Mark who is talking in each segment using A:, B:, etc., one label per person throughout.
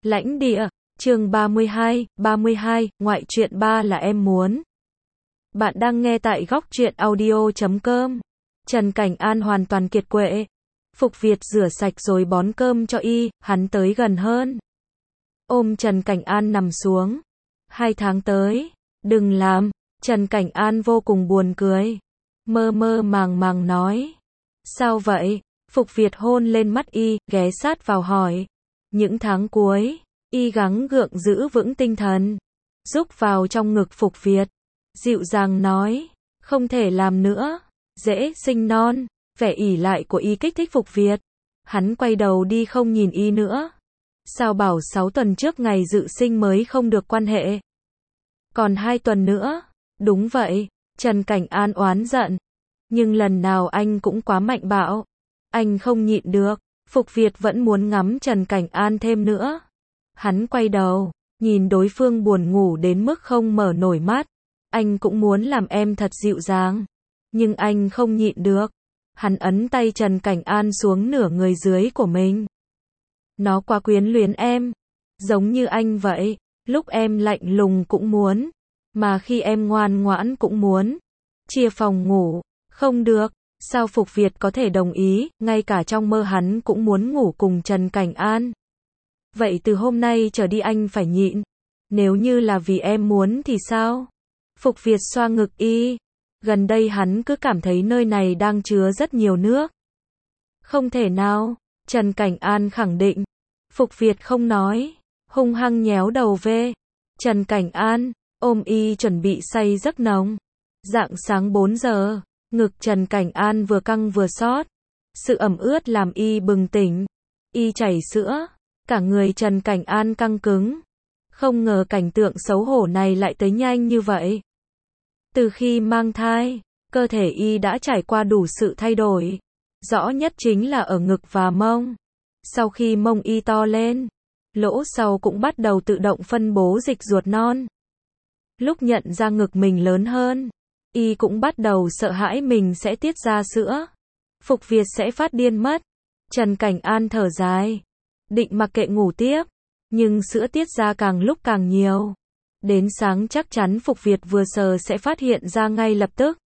A: Lãnh địa, chương 32, ngoại truyện 3 là em muốn. Bạn đang nghe tại góc truyện audio.com. Trần Cảnh An hoàn toàn kiệt quệ. Phục Việt rửa sạch rồi bón cơm cho y, hắn tới gần hơn. Ôm Trần Cảnh An nằm xuống. 2 tháng tới, đừng làm. Trần Cảnh An vô cùng buồn cười. Mơ mơ màng màng nói. Sao vậy? Phục Việt hôn lên mắt y, ghé sát vào hỏi. Những tháng cuối, y gắng gượng giữ vững tinh thần. Rúc vào trong ngực Phục Việt. Dịu dàng nói. Không thể làm nữa. Dễ sinh non. Vẻ ỷ lại của y kích thích Phục Việt. Hắn quay đầu đi không nhìn y nữa. Sao bảo 6 tuần trước ngày dự sinh mới không được quan hệ? Còn 2 tuần nữa. Đúng vậy. Trần Cảnh An oán giận. Nhưng lần nào anh cũng quá mạnh bạo. Anh không nhịn được. Phục Việt vẫn muốn ngắm Trần Cảnh An thêm nữa. Hắn quay đầu, nhìn đối phương buồn ngủ đến mức không mở nổi mắt. Anh cũng muốn làm em thật dịu dàng. Nhưng anh không nhịn được. Hắn ấn tay Trần Cảnh An xuống nửa người dưới của mình. Nó quá quyến luyến em. Giống như anh vậy. Lúc em lạnh lùng cũng muốn. Mà khi em ngoan ngoãn cũng muốn. Chia phòng ngủ. Không được. Sao Phục Việt có thể đồng ý, ngay cả trong mơ hắn cũng muốn ngủ cùng Trần Cảnh An. Vậy từ hôm nay trở đi anh phải nhịn. Nếu như là vì em muốn thì sao? Phục Việt xoa ngực y. Gần đây hắn cứ cảm thấy nơi này đang chứa rất nhiều nước. Không thể nào, Trần Cảnh An khẳng định. Phục Việt không nói, hung hăng nhéo đầu về. Trần Cảnh An, ôm y chuẩn bị say giấc nồng. Rạng sáng 4 giờ. Ngực Trần Cảnh An vừa căng vừa xót. Sự ẩm ướt làm y bừng tỉnh. Y chảy sữa. Cả người Trần Cảnh An căng cứng. Không ngờ cảnh tượng xấu hổ này lại tới nhanh như vậy. Từ khi mang thai, cơ thể y đã trải qua đủ sự thay đổi. Rõ nhất chính là ở ngực và mông. Sau khi mông y to lên, lỗ sau cũng bắt đầu tự động phân bố dịch ruột non. Lúc nhận ra ngực mình lớn hơn, y cũng bắt đầu sợ hãi mình sẽ tiết ra sữa. Phục Việt sẽ phát điên mất. Trần Cảnh An thở dài. Định mặc kệ ngủ tiếp. Nhưng sữa tiết ra càng lúc càng nhiều. Đến sáng chắc chắn Phục Việt vừa sờ sẽ phát hiện ra ngay lập tức.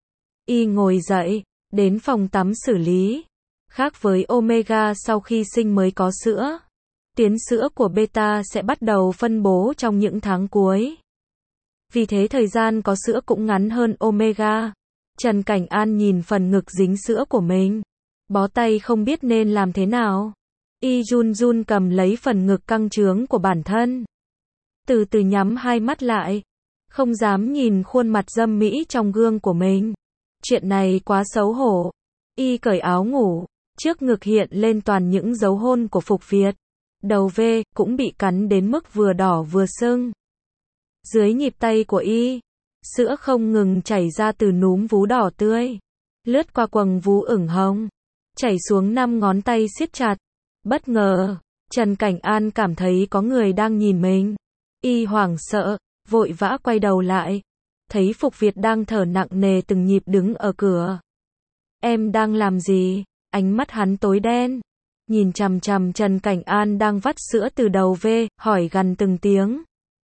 A: Y ngồi dậy, đến phòng tắm xử lý. Khác với Omega sau khi sinh mới có sữa. Tuyến sữa của beta sẽ bắt đầu phân bố trong những tháng cuối. Vì thế thời gian có sữa cũng ngắn hơn Omega. Trần Cảnh An nhìn phần ngực dính sữa của mình. Bó tay không biết nên làm thế nào. Y run run cầm lấy phần ngực căng trướng của bản thân. Từ từ nhắm hai mắt lại. Không dám nhìn khuôn mặt dâm mỹ trong gương của mình. Chuyện này quá xấu hổ. Y cởi áo ngủ. Trước ngực hiện lên toàn những dấu hôn của Phục Việt. Đầu V cũng bị cắn đến mức vừa đỏ vừa sưng. Dưới nhịp tay của y, sữa không ngừng chảy ra từ núm vú đỏ tươi, lướt qua quầng vú ửng hồng, chảy xuống 5 ngón tay siết chặt. Bất ngờ, Trần Cảnh An cảm thấy có người đang nhìn mình. Y hoảng sợ, vội vã quay đầu lại, thấy Phục Việt đang thở nặng nề từng nhịp đứng ở cửa. Em đang làm gì? Ánh mắt hắn tối đen, nhìn chằm chằm Trần Cảnh An đang vắt sữa từ đầu về, hỏi gằn từng tiếng.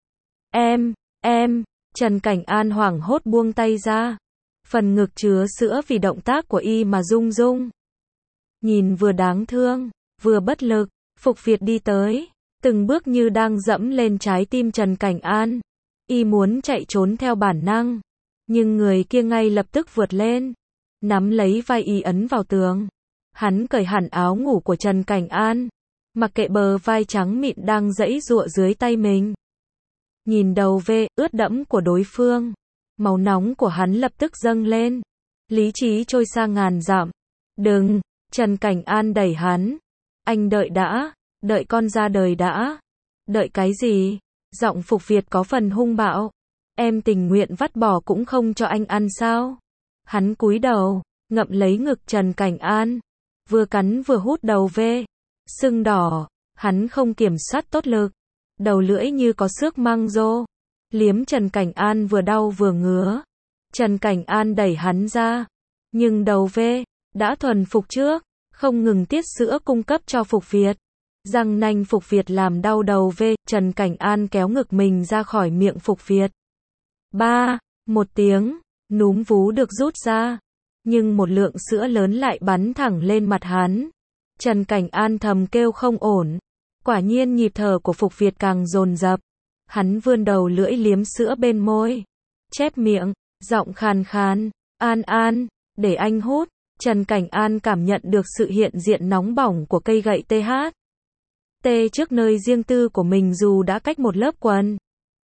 A: Em, Trần Cảnh An hoảng hốt buông tay ra. Phần ngực chứa sữa vì động tác của y mà rung rung. Nhìn vừa đáng thương, vừa bất lực, Phục Việt đi tới, từng bước như đang dẫm lên trái tim Trần Cảnh An. Y muốn chạy trốn theo bản năng, nhưng người kia ngay lập tức vượt lên, nắm lấy vai y ấn vào tường. Hắn cởi hẳn áo ngủ của Trần Cảnh An, mặc kệ bờ vai trắng mịn đang giãy giụa dưới tay mình. Nhìn đầu V ướt đẫm của đối phương, máu nóng của hắn lập tức dâng lên. Lý trí trôi xa ngàn dặm. Đừng, Trần Cảnh An đẩy hắn. Anh đợi đã, đợi con ra đời đã. Đợi cái gì? Giọng Phục Việt có phần hung bạo. Em tình nguyện vắt bỏ cũng không cho anh ăn sao? Hắn cúi đầu, ngậm lấy ngực Trần Cảnh An. Vừa cắn vừa hút đầu V. Sưng đỏ, hắn không kiểm soát tốt lực. Đầu lưỡi như có xước măng rô. Liếm Trần Cảnh An vừa đau vừa ngứa. Trần Cảnh An đẩy hắn ra. Nhưng đầu V đã thuần phục trước, không ngừng tiết sữa cung cấp cho Phục Việt. Răng nanh Phục Việt làm đau đầu V, Trần Cảnh An kéo ngực mình ra khỏi miệng Phục Việt. Ba, một tiếng, núm vú được rút ra, nhưng một lượng sữa lớn lại bắn thẳng lên mặt hắn. Trần Cảnh An thầm kêu không ổn. Quả nhiên nhịp thở của Phục Việt càng dồn dập. Hắn vươn đầu lưỡi liếm sữa bên môi. Chép miệng, giọng khàn khàn. An An, để anh hút. Trần Cảnh An cảm nhận được sự hiện diện nóng bỏng của cây gậy TH. T trước nơi riêng tư của mình dù đã cách một lớp quần.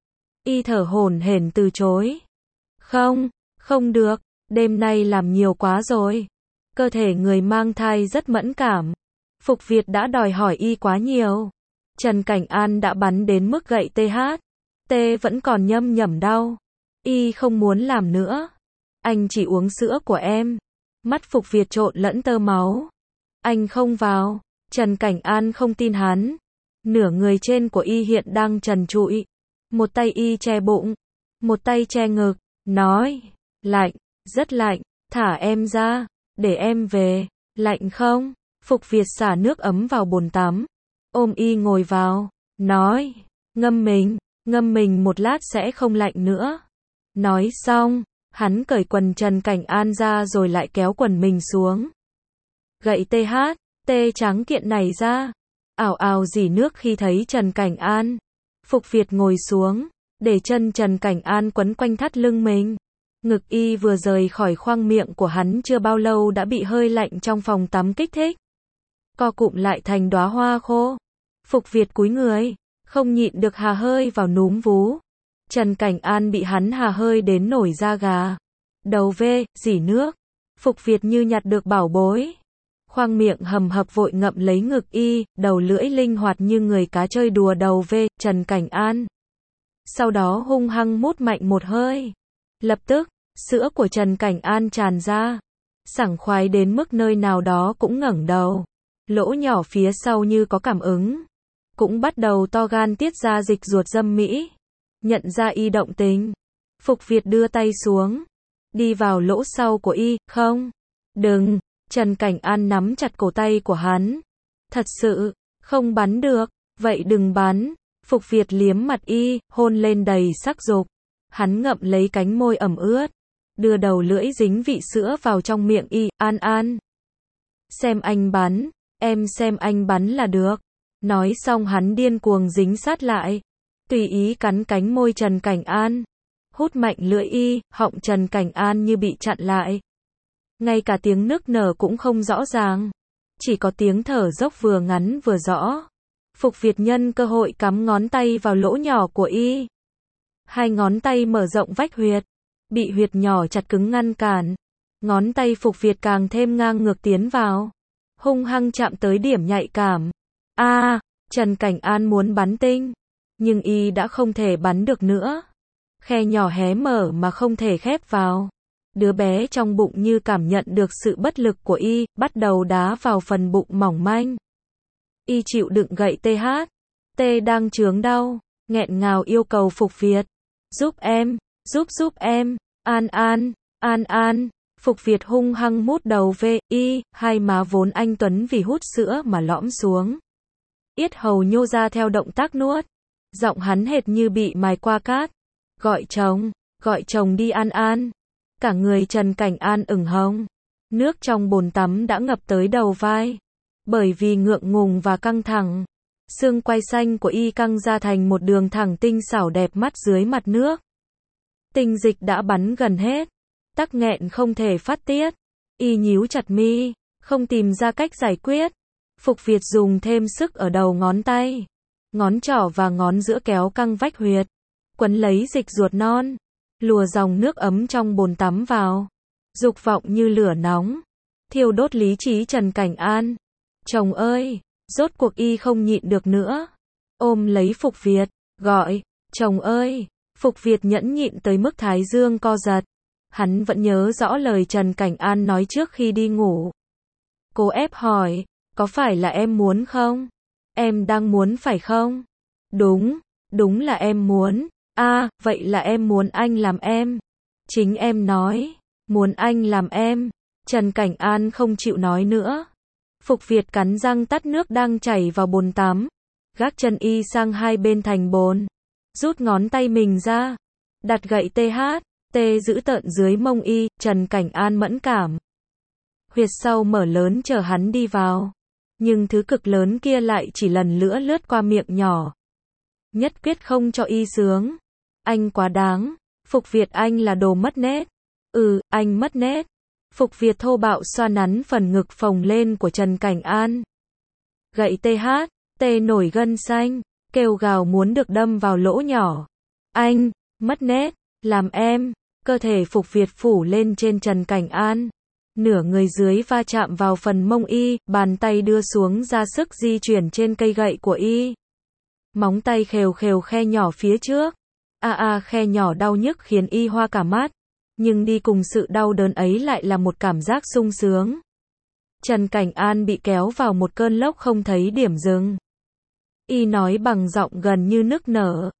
A: Y thở hổn hển từ chối. Không, không được, đêm nay làm nhiều quá rồi. Cơ thể người mang thai rất mẫn cảm. Phục Việt đã đòi hỏi Y quá nhiều. Trần Cảnh An đã bắn đến mức gậy TH. T vẫn còn nhâm nhẩm đau. Y không muốn làm nữa. Anh chỉ uống sữa của em. Mắt Phục Việt trộn lẫn tơ máu. Anh không vào. Trần Cảnh An không tin hắn. Nửa người trên của Y hiện đang trần trụi. Một tay Y che bụng. Một tay che ngực. Nói. Lạnh. Rất lạnh. Thả em ra. Để em về. Lạnh không? Phục Việt xả nước ấm vào bồn tắm. Ôm Y ngồi vào. Nói. Ngâm mình một lát sẽ không lạnh nữa. Nói xong. Hắn cởi quần Trần Cảnh An ra rồi lại kéo quần mình xuống. Gậy TH. T trắng kiện này ra. Ảo ảo rỉ nước khi thấy Trần Cảnh An. Phục Việt ngồi xuống. Để chân Trần Cảnh An quấn quanh thắt lưng mình. Ngực Y vừa rời khỏi khoang miệng của hắn chưa bao lâu đã bị hơi lạnh trong phòng tắm kích thích. Co cụm lại thành đóa hoa khô. Phục Việt cúi người. Không nhịn được hà hơi vào núm vú. Trần Cảnh An bị hắn hà hơi đến nổi da gà. Đầu V, rỉ nước. Phục Việt như nhặt được bảo bối. Khoang miệng hầm hập vội ngậm lấy ngực Y, đầu lưỡi linh hoạt như người cá chơi đùa đầu V, Trần Cảnh An. Sau đó hung hăng mút mạnh một hơi. Lập tức, sữa của Trần Cảnh An tràn ra. Sảng khoái đến mức nơi nào đó cũng ngẩng đầu. Lỗ nhỏ phía sau như có cảm ứng. Cũng bắt đầu to gan tiết ra dịch ruột dâm mỹ. Nhận ra Y động tình. Phục Việt đưa tay xuống. Đi vào lỗ sau của Y, không. Đừng. Trần Cảnh An nắm chặt cổ tay của hắn. Thật sự, không bắn được. Vậy đừng bắn. Phục Việt liếm mặt Y, hôn lên đầy sắc dục. Hắn ngậm lấy cánh môi ẩm ướt. Đưa đầu lưỡi dính vị sữa vào trong miệng Y, An An. Xem anh bắn. Em xem anh bắn là được. Nói xong hắn điên cuồng dính sát lại. Tùy ý cắn cánh môi Trần Cảnh An. Hút mạnh lưỡi Y, họng Trần Cảnh An như bị chặn lại. Ngay cả tiếng nức nở cũng không rõ ràng. Chỉ có tiếng thở dốc vừa ngắn vừa rõ. Phục Việt nhân cơ hội cắm ngón tay vào lỗ nhỏ của Y. Hai ngón tay mở rộng vách huyệt. Bị huyệt nhỏ chặt cứng ngăn cản. Ngón tay Phục Việt càng thêm ngang ngược tiến vào. Hung hăng chạm tới điểm nhạy cảm. Trần Cảnh An muốn bắn tinh. Nhưng Y đã không thể bắn được nữa. Khe nhỏ hé mở mà không thể khép vào. Đứa bé trong bụng như cảm nhận được sự bất lực của Y, bắt đầu đá vào phần bụng mỏng manh. Y chịu đựng gậy TH. T đang chướng đau, nghẹn ngào yêu cầu Phục Việt. Giúp em, giúp em, An An, An An. Phục Việt hung hăng mút đầu V, Y, hai má vốn anh tuấn vì hút sữa mà lõm xuống. Yết hầu nhô ra theo động tác nuốt. Giọng hắn hệt như bị mài qua cát. Gọi chồng đi An An. Cả người Trần Cảnh An ửng hồng. Nước trong bồn tắm đã ngập tới đầu vai. Bởi vì ngượng ngùng và căng thẳng. Xương quai xanh của Y căng ra thành một đường thẳng tinh xảo đẹp mắt dưới mặt nước. Tinh dịch đã bắn gần hết. Tắc nghẹn không thể phát tiết. Y nhíu chặt mi, không tìm ra cách giải quyết. Phục Việt dùng thêm sức ở đầu ngón tay. Ngón trỏ và ngón giữa kéo căng vách huyệt. Quấn lấy dịch ruột non. Lùa dòng nước ấm trong bồn tắm vào. Dục vọng như lửa nóng. Thiêu đốt lý trí Trần Cảnh An. Chồng ơi! Rốt cuộc Y không nhịn được nữa. Ôm lấy Phục Việt. Gọi. Chồng ơi! Phục Việt nhẫn nhịn tới mức thái dương co giật. Hắn vẫn nhớ rõ lời Trần Cảnh An nói trước khi đi ngủ. Cô ép hỏi. Có phải là em muốn không? Em đang muốn phải không? Đúng là em muốn. Vậy là em muốn anh làm em. Chính em nói. Muốn anh làm em. Trần Cảnh An không chịu nói nữa. Phục Việt cắn răng tắt nước đang chảy vào bồn tắm, gác chân y sang hai bên thành bồn, rút ngón tay mình ra, đặt gậy THT giữ tợn dưới mông y. Trần Cảnh An mẫn cảm. Huyệt sau mở lớn chờ hắn đi vào, nhưng thứ cực lớn kia lại chỉ lần nữa lướt qua miệng nhỏ. Nhất quyết không cho y sướng. Anh quá đáng. Phục Việt, anh là đồ mất nết. Anh mất nết. Phục Việt thô bạo xoa nắn phần ngực phồng lên của Trần Cảnh An. Gậy THT nổi gân xanh, kêu gào muốn được đâm vào lỗ nhỏ. Anh, mất nết, làm em. Cơ thể Phục Việt phủ lên trên Trần Cảnh An. Nửa người dưới va chạm vào phần mông y, bàn tay đưa xuống ra sức di chuyển trên cây gậy của y. Móng tay khều khều khe nhỏ phía trước. Khe nhỏ đau nhức khiến y hoa cả mắt. Nhưng đi cùng sự đau đớn ấy lại là một cảm giác sung sướng. Trần Cảnh An bị kéo vào một cơn lốc không thấy điểm dừng. Y nói bằng giọng gần như nức nở.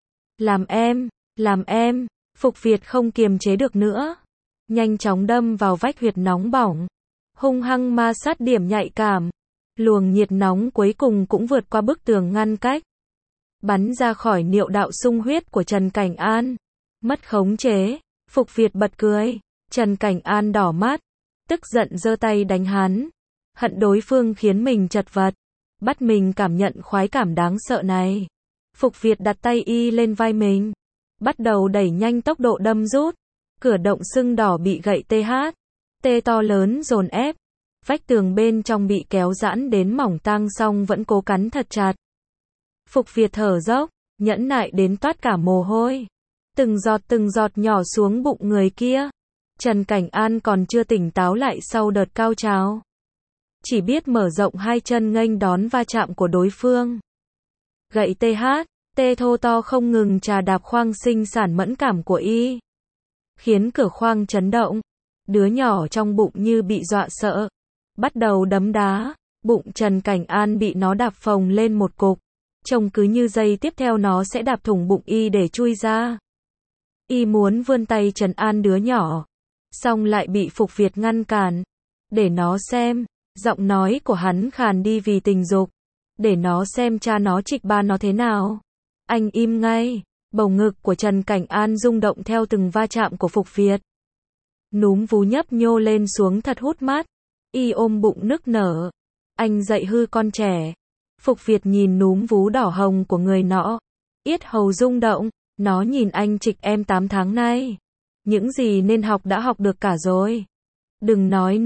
A: Làm em. Phục Việt không kiềm chế được nữa. Nhanh chóng đâm vào vách huyệt nóng bỏng. Hung hăng ma sát điểm nhạy cảm. Luồng nhiệt nóng cuối cùng cũng vượt qua bức tường ngăn cách. Bắn ra khỏi niệu đạo sung huyết của Trần Cảnh An. Mất khống chế. Phục Việt bật cười. Trần Cảnh An đỏ mắt. Tức giận giơ tay đánh hắn. Hận đối phương khiến mình chật vật. Bắt mình cảm nhận khoái cảm đáng sợ này. Phục Việt đặt tay y lên vai mình. Bắt đầu đẩy nhanh tốc độ đâm rút. Cửa động sưng đỏ bị gậy THT to lớn dồn ép. Vách tường bên trong bị kéo giãn đến mỏng tang song vẫn cố cắn thật chặt. Phục Việt thở dốc, nhẫn nại đến toát cả mồ hôi. Từng giọt nhỏ xuống bụng người kia. Trần Cảnh An còn chưa tỉnh táo lại sau đợt cao trào. Chỉ biết mở rộng hai chân nghênh đón va chạm của đối phương. Gậy THT thô to không ngừng chà đạp khoang sinh sản mẫn cảm của y. Khiến cửa khoang chấn động. Đứa nhỏ trong bụng như bị dọa sợ. Bắt đầu đấm đá. Bụng Trần Cảnh An bị nó đạp phồng lên một cục. Trông cứ như giây tiếp theo nó sẽ đạp thủng bụng y để chui ra. Y muốn vươn tay trấn an đứa nhỏ. Xong lại bị Phục Việt ngăn cản. Để nó xem. Giọng nói của hắn khàn đi vì tình dục. Để nó xem cha nó trịch ba nó thế nào. Anh im ngay. Bầu ngực của Trần Cảnh An rung động theo từng va chạm của Phục Việt. Núm vú nhấp nhô lên xuống thật hút mắt. Y ôm bụng nức nở. Anh dạy hư con trẻ. Phục Việt nhìn núm vú đỏ hồng của người nọ. Yết hầu rung động. Nó nhìn anh trịch em 8 tháng nay. Những gì nên học đã học được cả rồi. Đừng nói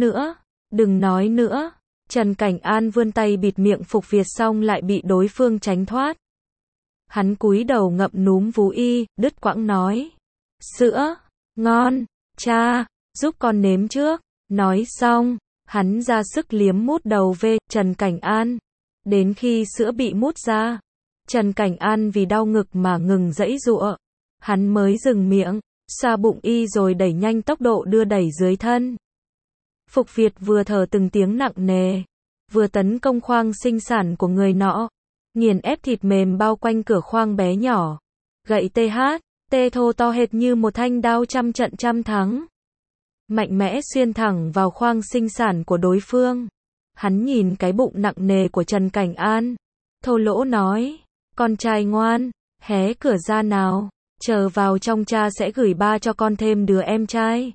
A: nữa. Trần Cảnh An vươn tay bịt miệng Phục Việt xong lại bị đối phương tránh thoát. Hắn cúi đầu ngậm núm vú y, đứt quãng nói. Sữa, ngon, cha, giúp con nếm trước. Nói xong, hắn ra sức liếm mút đầu về Trần Cảnh An. Đến khi sữa bị mút ra, Trần Cảnh An vì đau ngực mà ngừng giãy giụa. Hắn mới dừng miệng, xoa bụng y rồi đẩy nhanh tốc độ đưa đẩy dưới thân. Phục Việt vừa thở từng tiếng nặng nề, vừa tấn công khoang sinh sản của người nọ. Nghiền ép thịt mềm bao quanh cửa khoang bé nhỏ. Gậy THT thô to hệt như một thanh đao trăm trận trăm thắng. Mạnh mẽ xuyên thẳng vào khoang sinh sản của đối phương. Hắn nhìn cái bụng nặng nề của Trần Cảnh An. Thô lỗ nói. Con trai ngoan, hé cửa ra nào. Chờ vào trong cha sẽ gửi ba cho con thêm đứa em trai.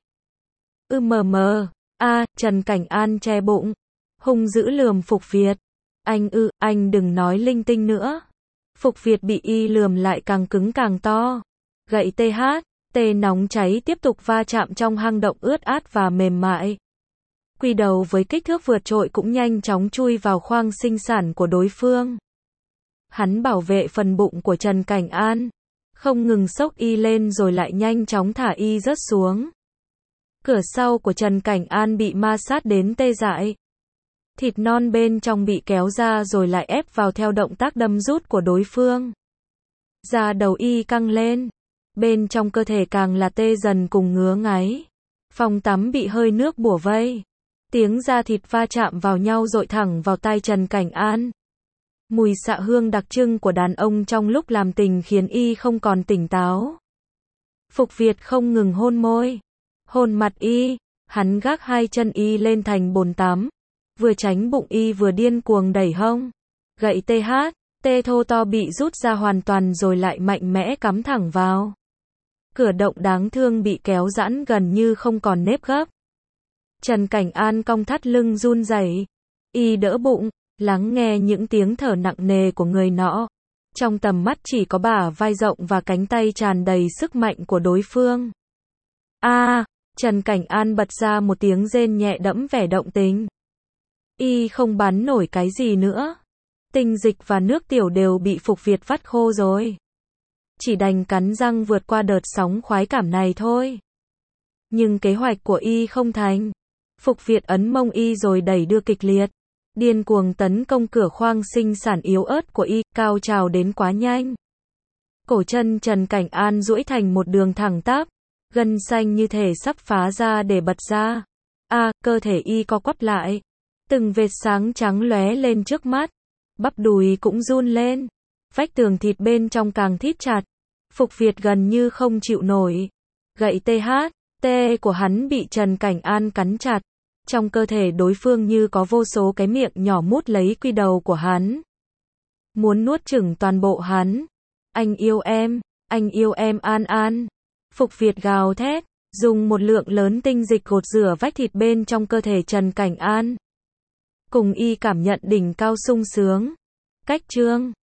A: Trần Cảnh An che bụng. Hung dữ lườm Phục Việt. Anh đừng nói linh tinh nữa. Phục Việt bị y lườm lại càng cứng càng to. Gậy THT nóng cháy tiếp tục va chạm trong hang động ướt át và mềm mại. Quy đầu với kích thước vượt trội cũng nhanh chóng chui vào khoang sinh sản của đối phương. Hắn bảo vệ phần bụng của Trần Cảnh An. Không ngừng xốc y lên rồi lại nhanh chóng thả y rớt xuống. Cửa sau của Trần Cảnh An bị ma sát đến tê dại. Thịt non bên trong bị kéo ra rồi lại ép vào theo động tác đâm rút của đối phương. Da đầu y căng lên. Bên trong cơ thể càng là tê dần cùng ngứa ngáy. Phòng tắm bị hơi nước bủa vây. Tiếng da thịt va chạm vào nhau dội thẳng vào tai Trần Cảnh An. Mùi xạ hương đặc trưng của đàn ông trong lúc làm tình khiến y không còn tỉnh táo. Phục Việt không ngừng hôn môi, hôn mặt y. Hắn gác hai chân y lên thành bồn tắm. Vừa tránh bụng y vừa điên cuồng đẩy hông. Gậy tê thô to bị rút ra hoàn toàn rồi lại mạnh mẽ cắm thẳng vào. Cửa động đáng thương bị kéo giãn gần như không còn nếp gấp. Trần Cảnh An cong thắt lưng run rẩy. Y đỡ bụng, lắng nghe những tiếng thở nặng nề của người nọ. Trong tầm mắt chỉ có bả vai rộng và cánh tay tràn đầy sức mạnh của đối phương. Trần Cảnh An bật ra một tiếng rên nhẹ đẫm vẻ động tình. Y không bắn nổi cái gì nữa. Tinh dịch và nước tiểu đều bị Phục Việt vắt khô rồi. Chỉ đành cắn răng vượt qua đợt sóng khoái cảm này thôi. Nhưng kế hoạch của y không thành. Phục Việt ấn mông y rồi đẩy đưa kịch liệt. Điên cuồng tấn công cửa khoang sinh sản yếu ớt của y, cao trào đến quá nhanh. Cổ chân Trần Cảnh An duỗi thành một đường thẳng tắp. Gân xanh như thể sắp phá ra để bật ra. Cơ thể y co quắp lại. Từng vệt sáng trắng lóe lên trước mắt. Bắp đùi cũng run lên. Vách tường thịt bên trong càng thít chặt. Phục Việt gần như không chịu nổi. Gậy tê của hắn bị Trần Cảnh An cắn chặt. Trong cơ thể đối phương như có vô số cái miệng nhỏ mút lấy quy đầu của hắn. Muốn nuốt chửng toàn bộ hắn. Anh yêu em An. Phục Việt gào thét, dùng một lượng lớn tinh dịch gột rửa vách thịt bên trong cơ thể Trần Cảnh An. Cùng y cảm nhận đỉnh cao sung sướng. Cách chương